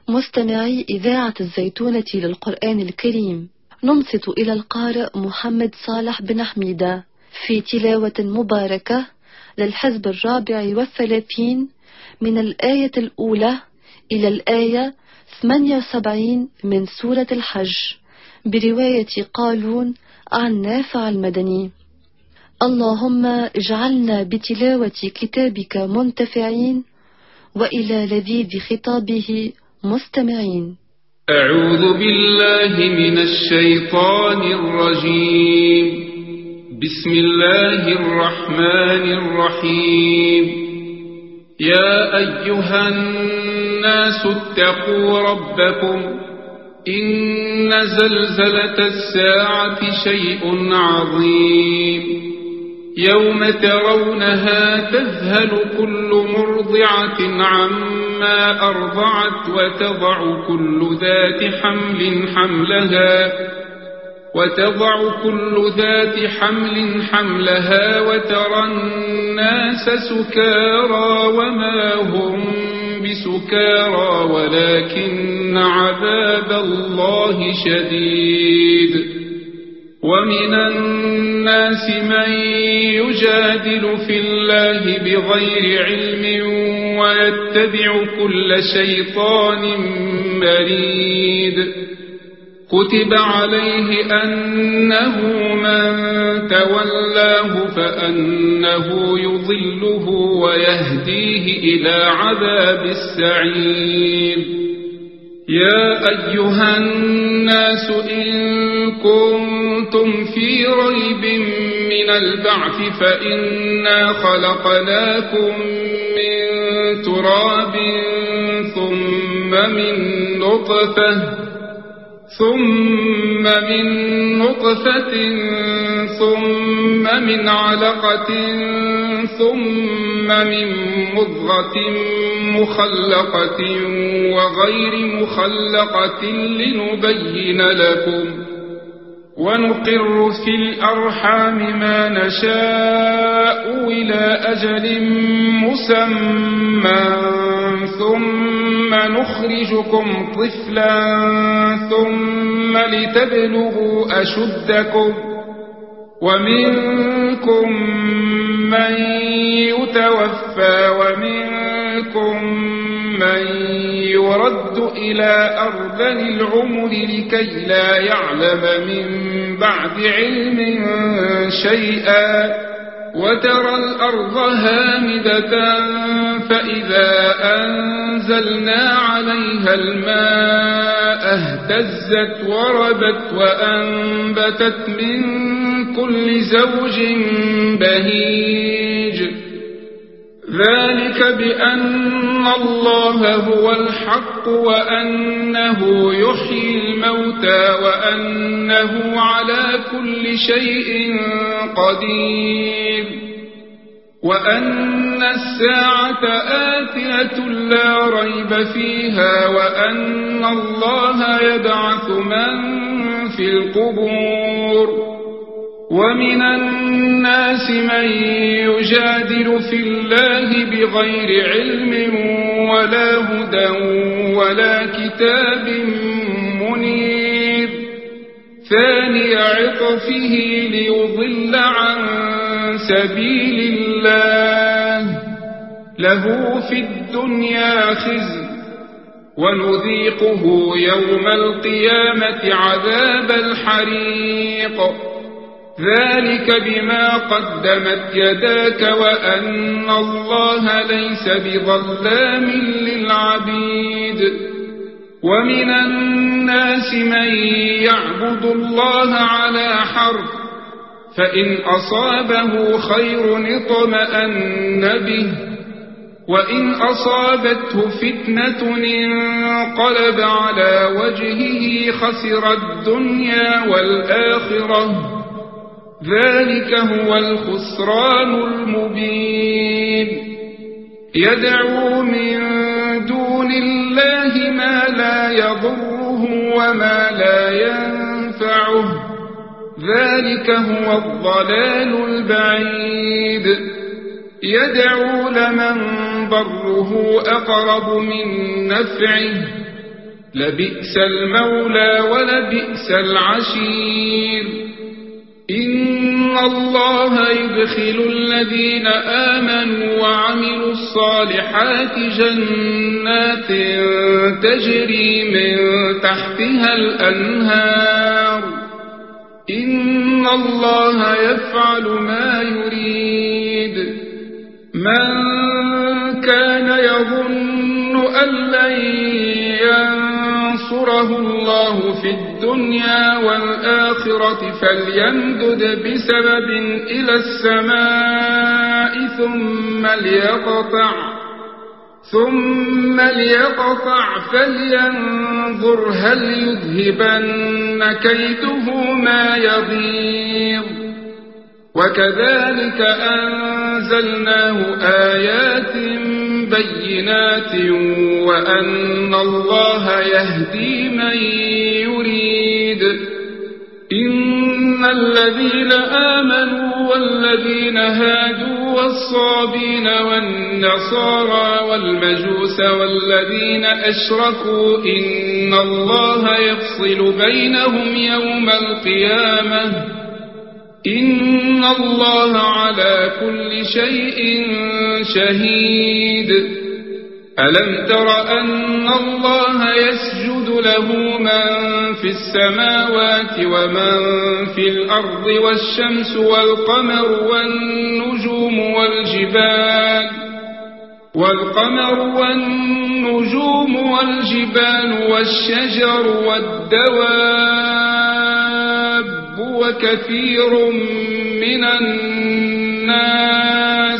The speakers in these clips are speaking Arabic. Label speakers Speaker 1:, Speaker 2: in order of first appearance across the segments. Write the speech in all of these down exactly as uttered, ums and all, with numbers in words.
Speaker 1: مستمعي إذاعة الزيتونة للقرآن الكريم، ننصت إلى القارئ محمد صالح بن حميدة في تلاوة مباركة للحزب الرابع والثلاثين من الآية الأولى إلى الآية ثمانية وسبعين من سورة الحج، برواية قالون عن نافع المدني. اللهم اجعلنا بتلاوة كتابك منتفعين، وإلى لذيذ خطابه مستمعين.
Speaker 2: أعوذ بالله من الشيطان الرجيم. بسم الله الرحمن الرحيم. يا أيها الناس اتقوا ربكم، إن زلزلة الساعة شيء عظيم. يوم ترونها تذهل كل مرضعة عما أرضعت وتضع كل ذات حمل حملها وتضع كل ذات حمل حملها وترى الناس سكارى وما هم بسكارى ولكن عذاب الله شديد. ومن الناس من يجادل في الله بغير علم ويتبع كل شيطان مريد. كتب عليه أنه من تولاه فأنه يضله ويهديه إلى عذاب السعير. يا أيها الناس إن كنتم في ريب من البعث فإنا خلقناكم من تراب ثم من نطفة ثم من نطفة ثم من علقة ثم من مضغة مخلقة وغير مخلقة لنبين لكم، ونقر في الأرحام ما نشاء إلى أجل مسمى ثم نخرجكم طفلا ثم لتبلغوا أشدكم، ومنكم من يتوفى ومنكم من يرد إلى أرذل العمر لكي لا يعلم من بعد علم شيئا. وترى الأرض هامدة فإذا أنزلنا عليها الماء اهتزت وربت وأنبتت من كل زوج بهيج. ذلك بأن الله هو الحق وأنه يحيي الموتى وأنه على كل شيء قدير، وأن الساعة آتية لا ريب فيها، وأن الله يبعث من في القبور. ومن الناس من يجادل في الله بغير علم ولا هدى ولا كتاب منير. ثاني عطفه ليضل عن سبيل الله، له في الدنيا خزي ونذيقه يوم القيامة عذاب الحريق. ذلك بما قدمت يداك وأن الله ليس بظلام للعبيد. ومن الناس من يعبد الله على حرف، فإن أصابه خير اطمأن به، وإن أصابته فتنة انقلب على وجهه خسر الدنيا والآخرة. ذلك هو الخسران المبين. يدعو من دون الله ما لا يضره وما لا ينفعه، ذلك هو الضلال البعيد. يدعو لمن ضره أقرب من نفعه لبئس المولى ولبئس العشير إن الله يدخل الذين آمنوا وعملوا الصالحات جنات تجري من تحتها الأنهار إن الله يفعل ما يريد من كان يظن أن لن ينصره الله في الدنيا والآخرة فليمدد بسبب إلى السماء ثم ليقطع ثم ليقطع فلينظر هل يذهبن كيده ما يغيظ وكذلك أنزلناه آيات بينات وأن الله يهدي من يريد إن الذين آمنوا والذين هادوا والصابين والنصارى والمجوس والذين أشركوا إن الله يفصل بينهم يوم القيامة إن الله على كل شيء شهيد ألم تر أن الله يسجد له من في السماوات ومن في الأرض والشمس والقمر والنجوم والجبال والقمر والنجوم والجبال والشجر والدواب وكثير من الناس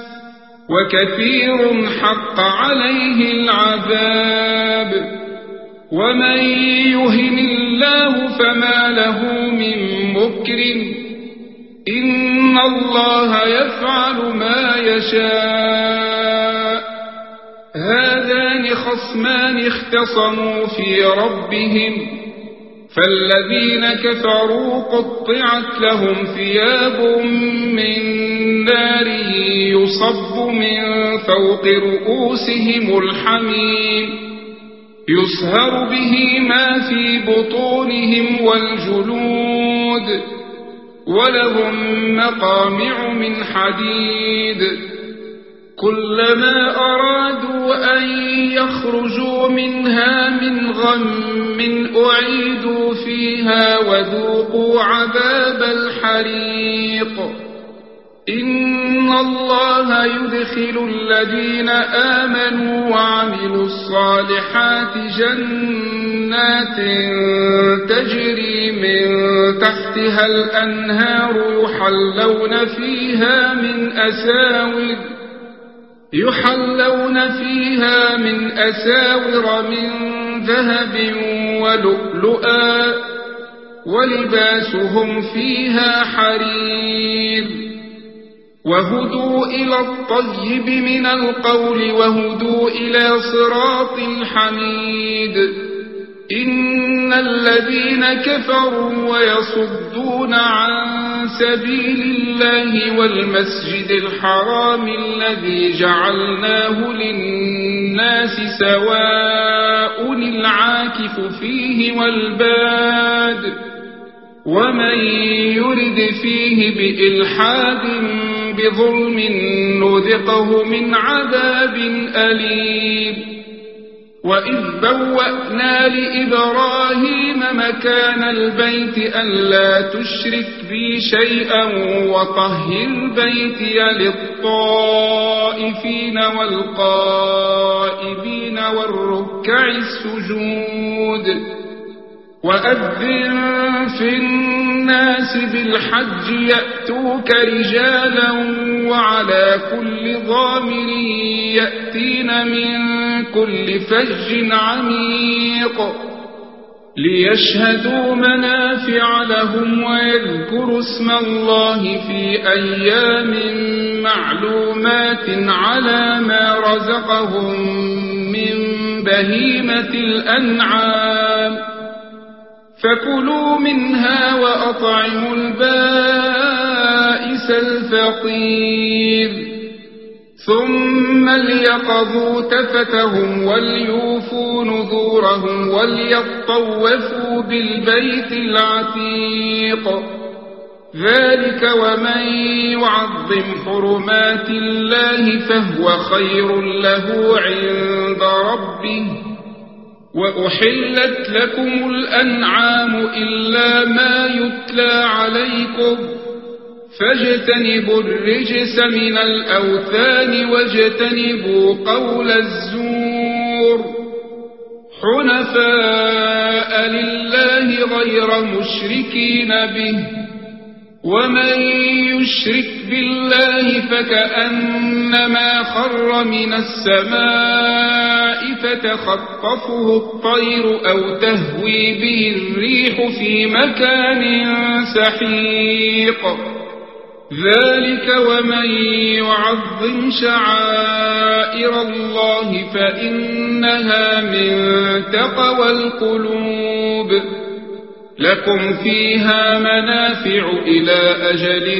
Speaker 2: وكثير حق عليه العذاب ومن يهن الله فما له من مكرم إن الله يفعل ما يشاء هذان خصمان اختصموا في ربهم فالذين كفروا قطعت لهم ثياب من نار يصب من فوق رؤوسهم الحميم يصهر به ما في بطونهم والجلود ولهم مقامع من حديد كلما أرادوا أن يخرجوا منها من غم أعيدوا فيها وذوقوا عذاب الحريق إن الله يدخل الذين آمنوا وعملوا الصالحات جنات تجري من تحتها الأنهار يحلون فيها من أساور يحلون فيها من أساور من ذهب ولؤلؤا ولباسهم فيها حرير وهدوا إلى الطيب من القول وهدوا إلى صراط الحميد إن الذين كفروا ويصدون عن سبيل الله والمسجد الحرام الذي جعلناه للناس سواء العاكف فيه والباد ومن يرد فيه بإلحاد بظلم نذقه من عذاب أليم وإذ بوأنا لإبراهيم مكان البيت ألا تشرك بي شيئا وطهر بيتي للطائفين والقائمين والركع السجود وأذن في الناس بالحج يأتوك رجالا وعلى كل ضامر يأتين من كل فج عميق ليشهدوا منافع لهم ويذكروا اسم الله في أيام معلومات على ما رزقهم من بهيمة الأنعام فكلوا منها وأطعموا البائس الفقير ثم ليقضوا تفتهم وليوفوا نذورهم وليطوفوا بالبيت العتيق. ذلك ومن يعظم حرمات الله فهو خير له عند ربه. وأحلت لكم الأنعام إلا ما يتلى عليكم فاجتنبوا الرجس من الأوثان واجتنبوا قول الزور حنفاء لله غير مشركين به. ومن يشرك بالله فكأنما خر من السماء فتخطفه الطير أو تهوي به الريح في مكان سحيق. ذلك ومن يعظم شعائر الله فإنها من تقوى القلوب. لكم فيها منافع إلى أجل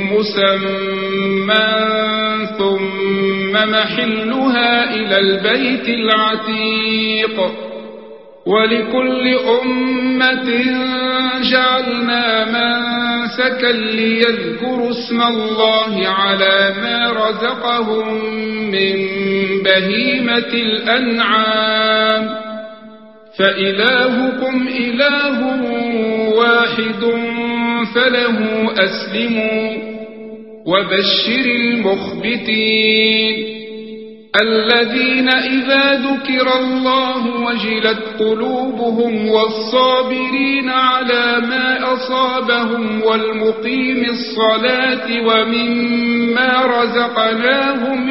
Speaker 2: مسمى ثم محلها إلى البيت العتيق. ولكل أمة جعلنا منسكا ليذكروا اسم الله على ما رزقهم من بهيمة الأنعام فإلهكم إله واحد فله أسلموا. وبشر المخبتين الذين إذا ذكر الله وجلت قلوبهم والصابرين على ما أصابهم والمقيم الصلاة ومما رزقناهم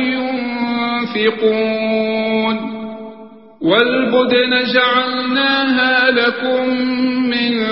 Speaker 2: ينفقون. والبدن جعلناها لكم من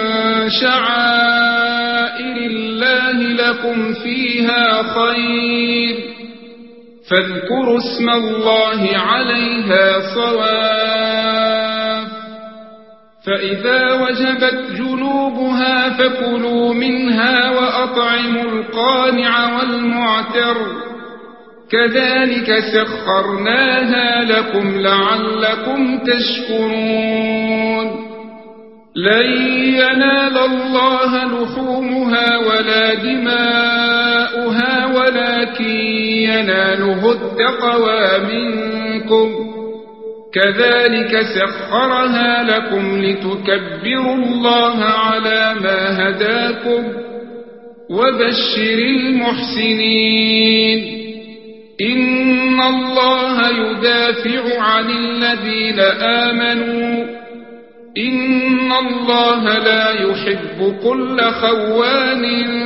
Speaker 2: شعائر الله لكم فيها خير فاذكروا اسم الله عليها صواف. فإذا وجبت جنوبها فكلوا منها وأطعموا القانع والمعتر كذلك سخرناها لكم لعلكم تشكرون. لن ينال الله لحومها ولا دماؤها ولكن يناله التقوى منكم كذلك سخرها لكم لتكبروا الله على ما هداكم. وبشر المحسنين إن الله يدافع عن الذين آمنوا إن الله لا يحب كل خوان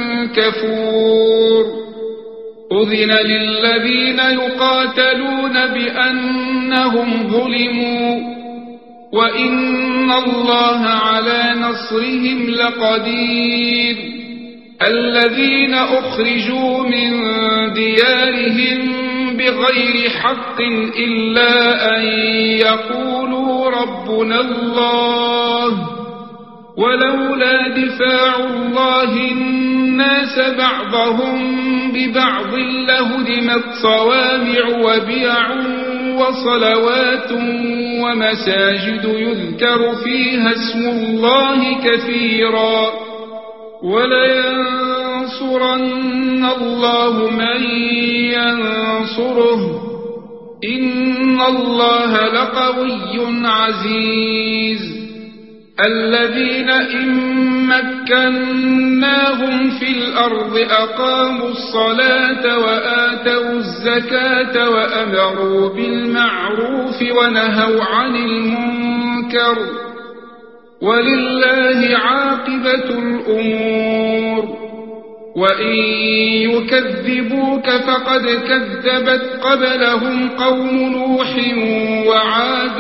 Speaker 2: كفور. أذن للذين يقاتلون بأنهم ظلموا وإن الله على نصرهم لقدير. الذين أخرجوا من ديارهم بغير حق إلا أن يقولوا ربنا الله ولولا دفاع الله الناس بعضهم ببعض لهدمت صوامع وبيع وصلوات ومساجد يذكر فيها اسم الله كثيرا ولينصرن الله من ينصره إن الله لقوي عزيز. الذين إن مكناهم في الأرض أقاموا الصلاة وآتوا الزكاة وأمروا بالمعروف ونهوا عن المنكر ولله عاقبة الأمور. وإن يكذبوك فقد كذبت قبلهم قوم نوح وعاد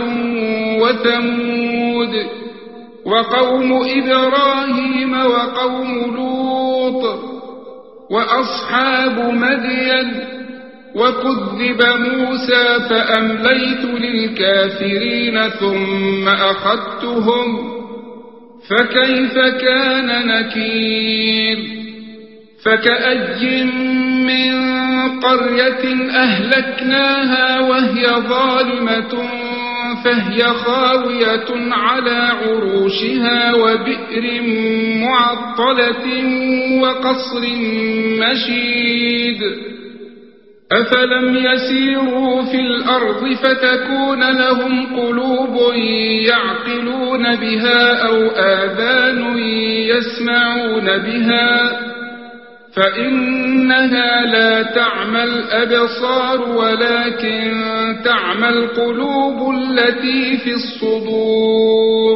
Speaker 2: وثمود وقوم إبراهيم وقوم لوط وأصحاب مدين وكذب موسى فأمليت للكافرين ثم أخذتهم فكيف كان نكير. فكأي من قرية أهلكناها وهي ظالمة فهي خاوية على عروشها وبئر معطلة وقصر مشيد أفلم يسيروا في الأرض فتكون لهم قلوب يعقلون بها أو آذان يسمعون بها فإنها لا تعمى الأبصار ولكن تعمى القلوب التي في الصدور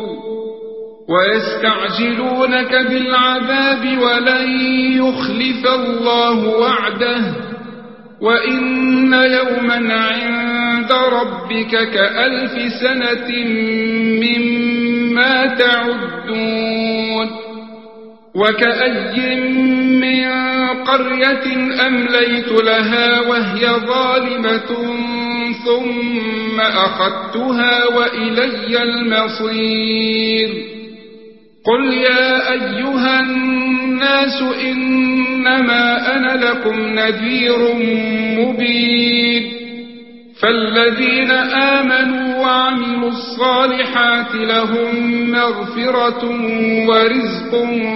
Speaker 2: ويستعجلونك بالعذاب ولن يخلف الله وعده وإن يوما عند ربك كألف سنة مما تعدون وكأي من قرية أمليت لها وهي ظالمة ثم أخذتها وإلي المصير قل يا أيها الناس إنما أنا لكم نذير مبين فالذين آمنوا وعملوا الصالحات لهم مغفرة ورزق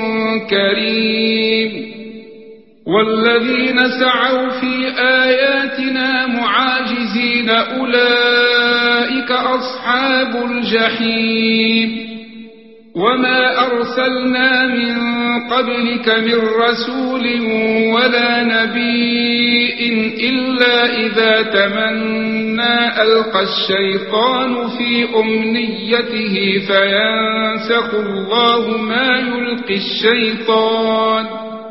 Speaker 2: كريم والذين سعوا في آياتنا معاجزين أولئك أصحاب الجحيم وما أرسلنا من قبلك من رسول ولا نبي إلا إذا تمنى ألقى الشيطان في أمنيته فينسخ الله ما يلقي الشيطان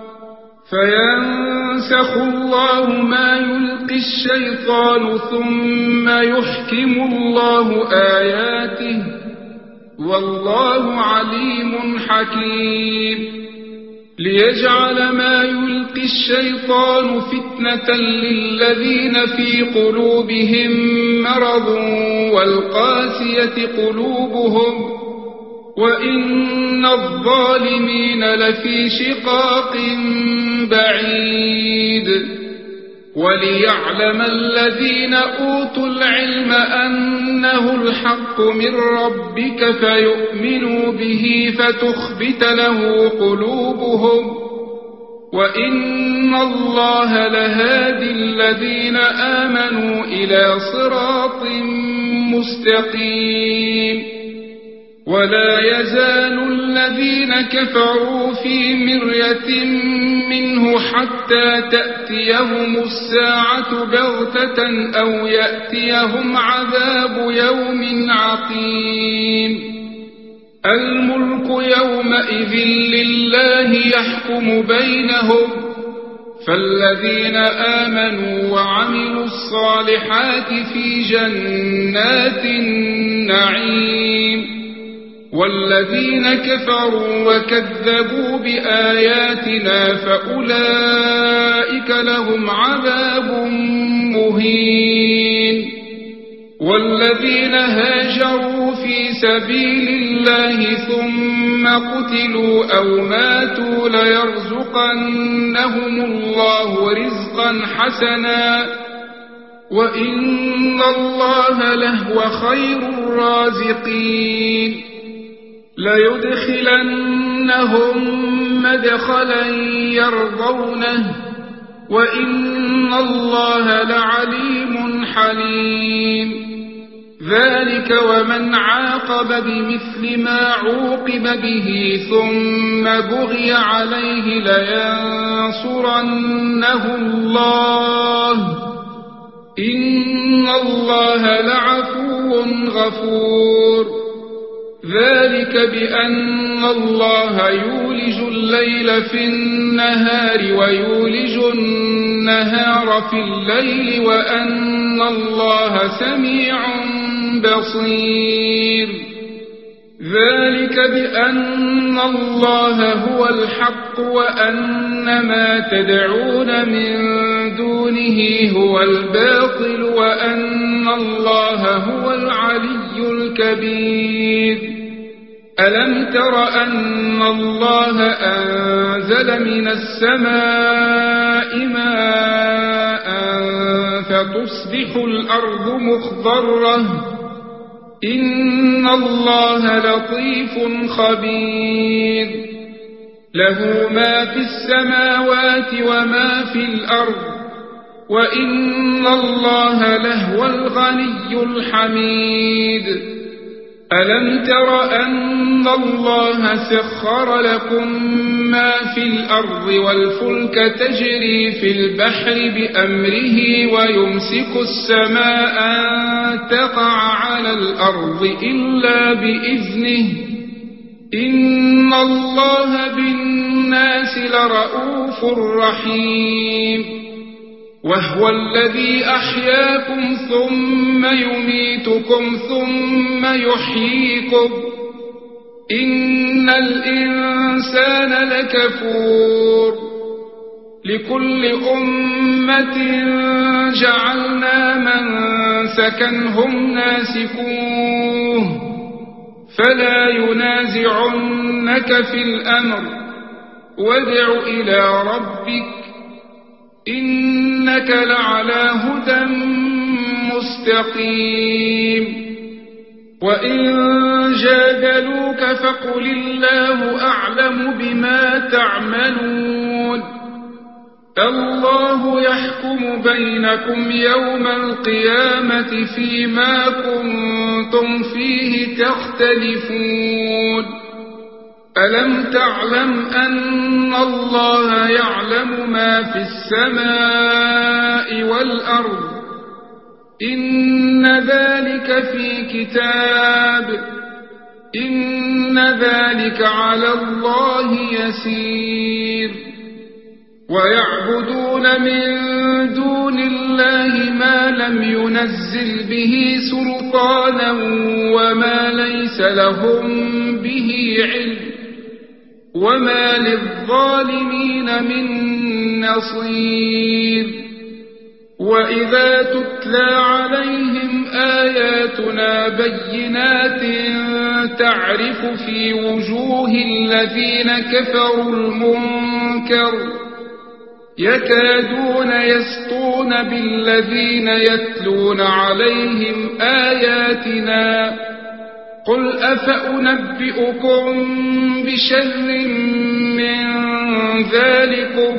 Speaker 2: فينسخ الله ما يلقي الشيطان ثم يحكم الله آياته والله عليم حكيم ليجعل ما يلقي الشيطان فتنة للذين في قلوبهم مرض والقاسية قلوبهم وإن الظالمين لفي شقاق بعيد وليعلم الذين أوتوا العلم أنه الحق من ربك فيؤمنوا به فتخبت له قلوبهم وإن الله لهادي الذين آمنوا إلى صراط مستقيم ولا يزال الذين كفروا في مرية منه حتى تأتيهم الساعة بغتة أو يأتيهم عذاب يوم عقيم الملك يومئذ لله يحكم بينهم فالذين آمنوا وعملوا الصالحات في جنات النعيم والذين كفروا وكذبوا بآياتنا فأولئك لهم عذاب مهين والذين هاجروا في سبيل الله ثم قتلوا أو ماتوا ليرزقنهم الله رزقا حسنا وإن الله لهو خير الرازقين ليدخلنهم مدخلا يرضونه وإن الله لعليم حليم ذلك ومن عاقب بمثل ما عوقب به ثم بغي عليه لينصرنه الله إن الله لعفو غفور ذلك بأن الله يولج الليل في النهار ويولج النهار في الليل وأن الله سميع بصير ذلك بأن الله هو الحق وأن ما تدعون من دونه هو الباطل وأن الله هو العلي الكبير ألم تر أن الله أنزل من السماء ماء تصبح الأرض مخضرة إن الله لطيف خبير له ما في السماوات وما في الأرض وإن الله لهو الغني الحميد ألم تر أن الله سخر لكم ما في الأرض والفلك تجري في البحر بأمره ويمسك السماء أن تقع على الأرض إلا بإذنه إن الله بالناس لرؤوف رحيم وهو الذي أحياكم ثم يميتكم ثم يحييكم إن الإنسان لكفور لكل أمة جعلنا منسكا هم ناسكوه فلا ينازعنك في الأمر وادع إلى ربك إنك لعلى هدى مستقيم وإن جادلوك فقل الله أعلم بما تعملون الله يحكم بينكم يوم القيامة فيما كنتم فيه تختلفون ألم تعلم أن الله يعلم ما في السماء والأرض إن ذلك في كتاب إن ذلك على الله يسير ويعبدون من دون الله ما لم ينزل به سلطانا وما ليس لهم به علم وما للظالمين من نصير وإذا تتلى عليهم آياتنا بينات تعرف في وجوه الذين كفروا المنكر يكادون يسطون بالذين يتلون عليهم آياتنا قل أفأنبئكم بشر من ذلكم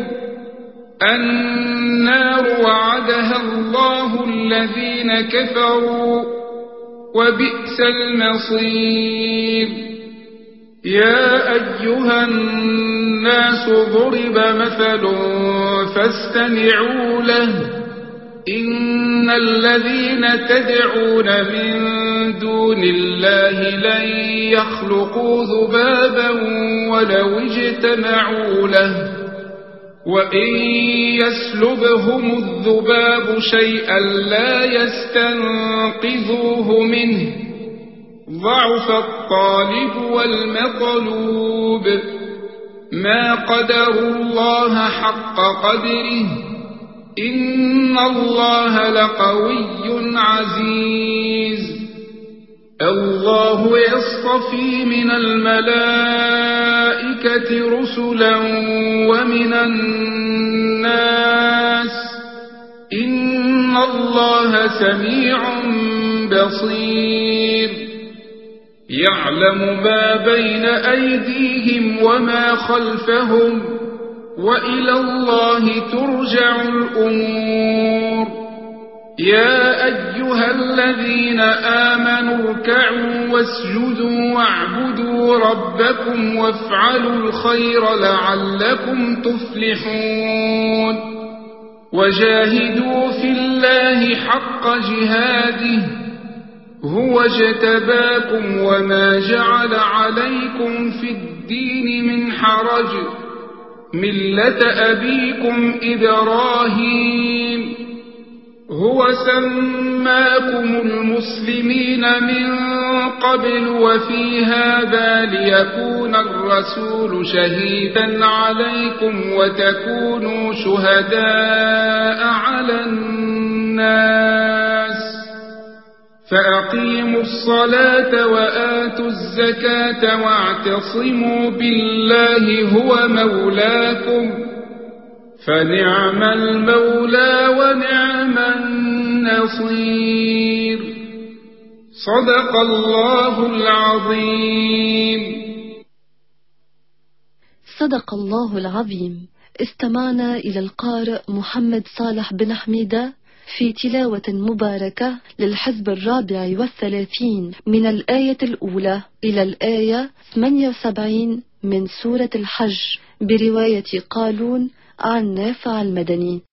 Speaker 2: النار وعدها الله الذين كفروا وبئس المصير يا أيها الناس ضرب مثل فاستمعوا له إن الذين تدعون من دون الله لن يخلقوا ذبابا ولو اجتمعوا له وإن يسلبهم الذباب شيئا لا يستنقذوه منه ضعف الطالب والمطلوب ما قدروا الله حق قدره إن الله لقوي عزيز الله يصطفي من الملائكة رسلا ومن الناس إن الله سميع بصير يعلم ما بين أيديهم وما خلفهم وإلى الله ترجع الأمور يا أيها الذين آمنوا اركعوا واسجدوا واعبدوا ربكم وافعلوا الخير لعلكم تفلحون وجاهدوا في الله حق جهاده هو اجتباكم وما جعل عليكم في الدين من حرج ملة أبيكم إبراهيم هو سماكم المسلمين من قبل وفي هذا ليكون الرسول شهيدا عليكم وتكونوا شهداء على الناس فأقيموا الصلاة وآتوا الزكاة واعتصموا بالله هو مولاكم فنعم المولى ونعم النصير نصير. صدق الله العظيم.
Speaker 1: صدق الله العظيم. استمعنا إلى القارئ محمد صالح بن حميدة في تلاوة مباركة للحزب الرابع والثلاثين من الآية الأولى إلى الآية ثمانية وسبعين من سورة الحج برواية قالون عن نافع المدني.